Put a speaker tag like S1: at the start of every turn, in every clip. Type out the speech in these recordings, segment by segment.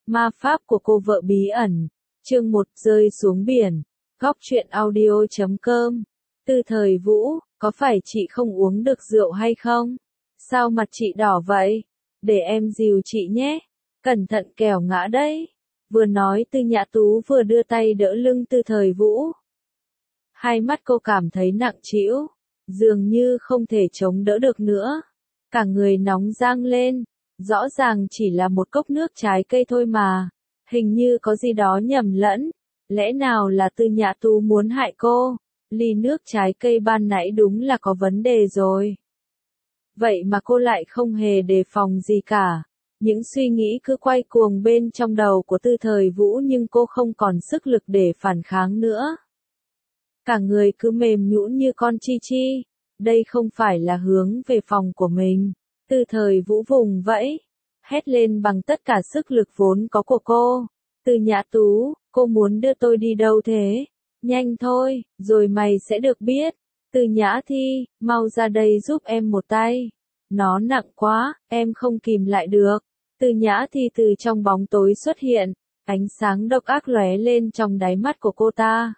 S1: Ma pháp của cô vợ bí ẩn. Chương 1 rơi xuống biển. Góc truyện audio.com. Từ thời Vũ, có phải chị không uống được rượu hay không? Sao mặt chị đỏ vậy? Để em dìu chị nhé. Cẩn thận kẻo ngã đấy. Vừa nói Tư Nhã Tú vừa đưa tay đỡ lưng Từ Thời Vũ. Hai mắt cô cảm thấy nặng trĩu, dường như không thể chống đỡ được nữa. Cả người nóng rang lên, rõ ràng chỉ là một cốc nước trái cây thôi mà. Hình như có gì đó nhầm lẫn. Lẽ nào là Tư Nhã Tú muốn hại cô? Ly nước trái cây ban nãy đúng là có vấn đề rồi. Vậy mà cô lại không hề đề phòng gì cả. Những suy nghĩ cứ quay cuồng bên trong đầu của Tư Thời Vũ nhưng cô không còn sức lực để phản kháng nữa. Cả người cứ mềm nhũn như con chi chi. Đây không phải là hướng về phòng của mình. Tư Thời Vũ vùng vẫy, hét lên bằng tất cả sức lực vốn có của cô. Tư Nhã Tú, cô muốn đưa tôi đi đâu thế? Nhanh thôi, rồi mày sẽ được biết. Tư Nhã Thi, mau ra đây giúp em một tay. Nó nặng quá, em không kìm lại được. Tư Nhã Thi từ trong bóng tối xuất hiện, ánh sáng độc ác lóe lên trong đáy mắt của cô ta.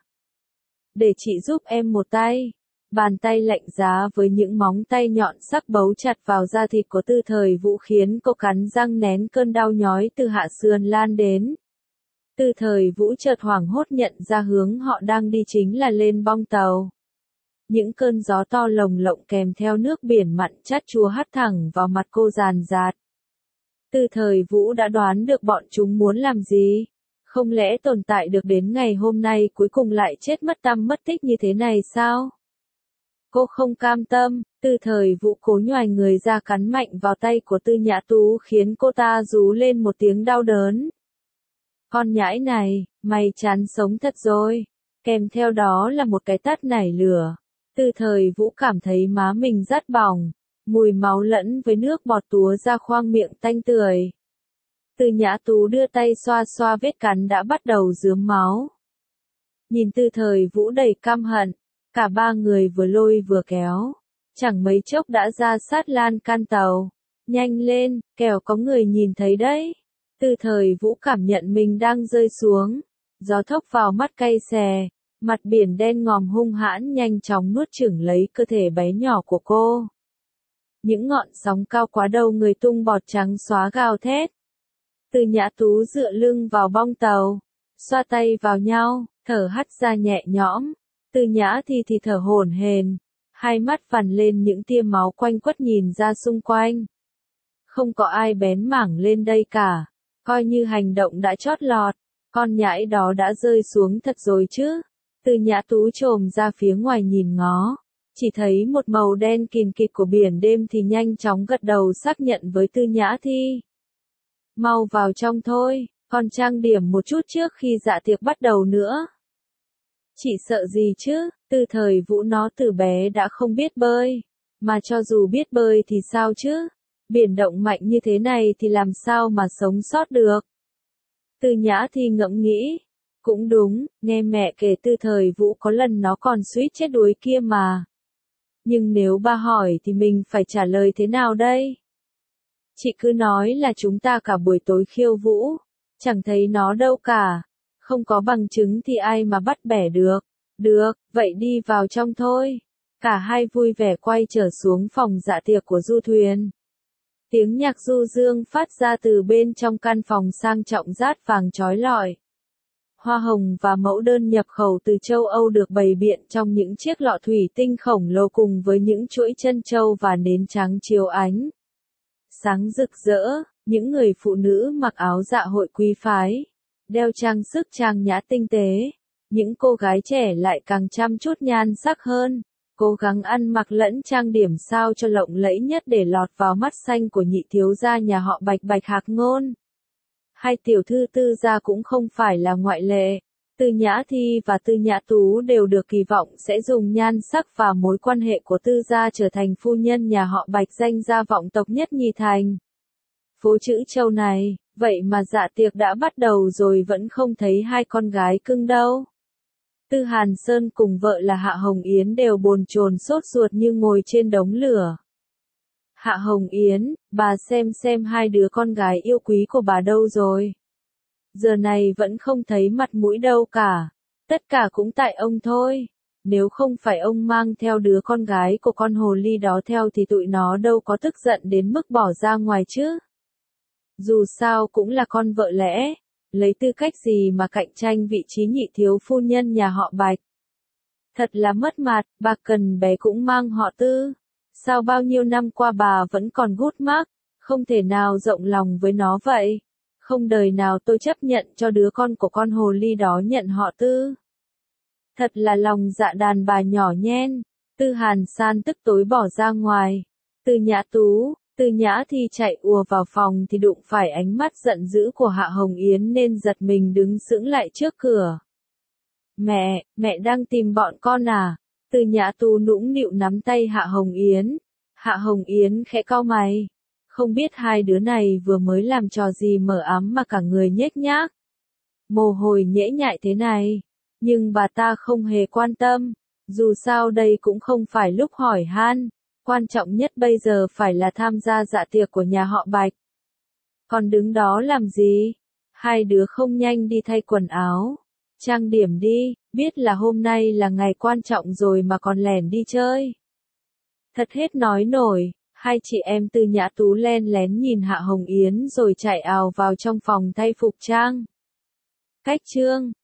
S1: Để chị giúp em một tay. Bàn tay lạnh giá với những móng tay nhọn sắc bấu chặt vào da thịt của Tư Thời Vũ khiến cô cắn răng nén cơn đau nhói từ hạ sườn lan đến. Tư Thời Vũ chợt hoảng hốt nhận ra hướng họ đang đi chính là lên bong tàu. Những cơn gió to lồng lộng kèm theo nước biển mặn chát chúa hắt thẳng vào mặt cô ràn rạt. Tư Thời Vũ đã đoán được bọn chúng muốn làm gì. Không lẽ tồn tại được đến ngày hôm nay cuối cùng lại chết mất tăm mất tích như thế này sao? Cô không cam tâm, Tư Thời Vũ cố nhoài người ra cắn mạnh vào tay của Tư Nhã Tú khiến cô ta rú lên một tiếng đau đớn. Con nhãi này, mày chán sống thật rồi. Kèm theo đó là một cái tát nảy lửa. Tư Thời Vũ cảm thấy má mình rát bỏng, mùi máu lẫn với nước bọt túa ra khoang miệng tanh tưởi. Tư Nhã Tú đưa tay xoa xoa vết cắn đã bắt đầu rướm máu. Nhìn Tư Thời Vũ đầy căm hận, cả ba người vừa lôi vừa kéo, chẳng mấy chốc đã ra sát lan can tàu. Nhanh lên, kẻo có người nhìn thấy đấy. Tư Thời Vũ cảm nhận mình đang rơi xuống, gió thốc vào mắt cay xè, mặt biển đen ngòm hung hãn nhanh chóng nuốt chửng lấy cơ thể bé nhỏ của cô. Những ngọn sóng cao quá đầu người tung bọt trắng xóa gào thét. Tư Nhã Tú dựa lưng vào bong tàu, xoa tay vào nhau, thở hắt ra nhẹ nhõm. Tư Nhã thì thở hổn hển, hai mắt phằn lên những tia máu quanh quất nhìn ra xung quanh. Không có ai bén mảng lên đây cả, coi như hành động đã chót lọt, con nhãi đó đã rơi xuống thật rồi chứ. Tư Nhã Tú chồm ra phía ngoài nhìn ngó, chỉ thấy một màu đen kìn kịt của biển đêm thì nhanh chóng gật đầu xác nhận với Tư Nhã Thi. Mau vào trong thôi, còn trang điểm một chút trước khi dạ tiệc bắt đầu nữa. Chị sợ gì chứ, Tư Thời Vũ nó từ bé đã không biết bơi, mà cho dù biết bơi thì sao chứ, biển động mạnh như thế này thì làm sao mà sống sót được. Tư Nhã Thi ngẫm nghĩ, cũng đúng, nghe mẹ kể Tư Thời Vũ có lần nó còn suýt chết đuối kia mà. Nhưng nếu ba hỏi thì mình phải trả lời thế nào đây? Chị cứ nói là chúng ta cả buổi tối khiêu vũ, chẳng thấy nó đâu cả. Không có bằng chứng thì ai mà bắt bẻ được. Được, vậy đi vào trong thôi. Cả hai vui vẻ quay trở xuống phòng dạ tiệc của du thuyền. Tiếng nhạc du dương phát ra từ bên trong căn phòng sang trọng rát vàng chói lọi. Hoa hồng và mẫu đơn nhập khẩu từ châu Âu được bày biện trong những chiếc lọ thủy tinh khổng lồ cùng với những chuỗi chân châu và nến trắng chiếu ánh sáng rực rỡ. Những người phụ nữ mặc áo dạ hội quý phái, đeo trang sức trang nhã tinh tế. Những cô gái trẻ lại càng chăm chút nhan sắc hơn, cố gắng ăn mặc lẫn trang điểm sao cho lộng lẫy nhất để lọt vào mắt xanh của nhị thiếu gia nhà họ Bạch Bạch Hạc Ngôn. Hai tiểu thư Tư gia cũng không phải là ngoại lệ. Tư Nhã Thi và Tư Nhã Tú đều được kỳ vọng sẽ dùng nhan sắc và mối quan hệ của Tư gia trở thành phu nhân nhà họ Bạch danh gia vọng tộc nhất nhì thành phố Trữ Châu này. Vậy mà dạ tiệc đã bắt đầu rồi vẫn không thấy hai con gái cưng đâu. Tư Hàn Sơn cùng vợ là Hạ Hồng Yến đều bồn chồn sốt ruột như ngồi trên đống lửa. Hạ Hồng Yến, bà xem hai đứa con gái yêu quý của bà đâu rồi? Giờ này vẫn không thấy mặt mũi đâu cả. Tất cả cũng tại ông thôi. Nếu không phải ông mang theo đứa con gái của con hồ ly đó theo thì tụi nó đâu có tức giận đến mức bỏ ra ngoài chứ. Dù sao cũng là con vợ lẽ, lấy tư cách gì mà cạnh tranh vị trí nhị thiếu phu nhân nhà họ Bạch. Thật là mất mặt, bà Cần bé cũng mang họ Tư. Sao bao nhiêu năm qua bà vẫn còn gút mắc, không thể nào rộng lòng với nó vậy. Không đời nào tôi chấp nhận cho đứa con của con hồ ly đó nhận họ Tư. Thật là lòng dạ đàn bà nhỏ nhen. Tư Hàn San tức tối bỏ ra ngoài. Từ Nhã Thi chạy ùa vào phòng thì đụng phải ánh mắt giận dữ của Hạ Hồng Yến nên giật mình đứng sững lại trước cửa. Mẹ đang tìm bọn con à? Từ Nhã Tú nũng nịu nắm tay Hạ Hồng Yến. Hạ Hồng Yến khẽ cau mày. Không biết hai đứa này vừa mới làm trò gì mờ ám mà cả người nhếch nhác. Mồ hôi nhễ nhại thế này. Nhưng bà ta không hề quan tâm. Dù sao đây cũng không phải lúc hỏi han. Quan trọng nhất bây giờ phải là tham gia dạ tiệc của nhà họ Bạch. Còn đứng đó làm gì? Hai đứa không nhanh đi thay quần áo. Trang điểm đi, biết là hôm nay là ngày quan trọng rồi mà còn lẻn đi chơi. Thật hết nói nổi, hai chị em Từ Nhã Tú len lén nhìn Hạ Hồng Yến rồi chạy ào vào trong phòng thay phục trang. Cách chương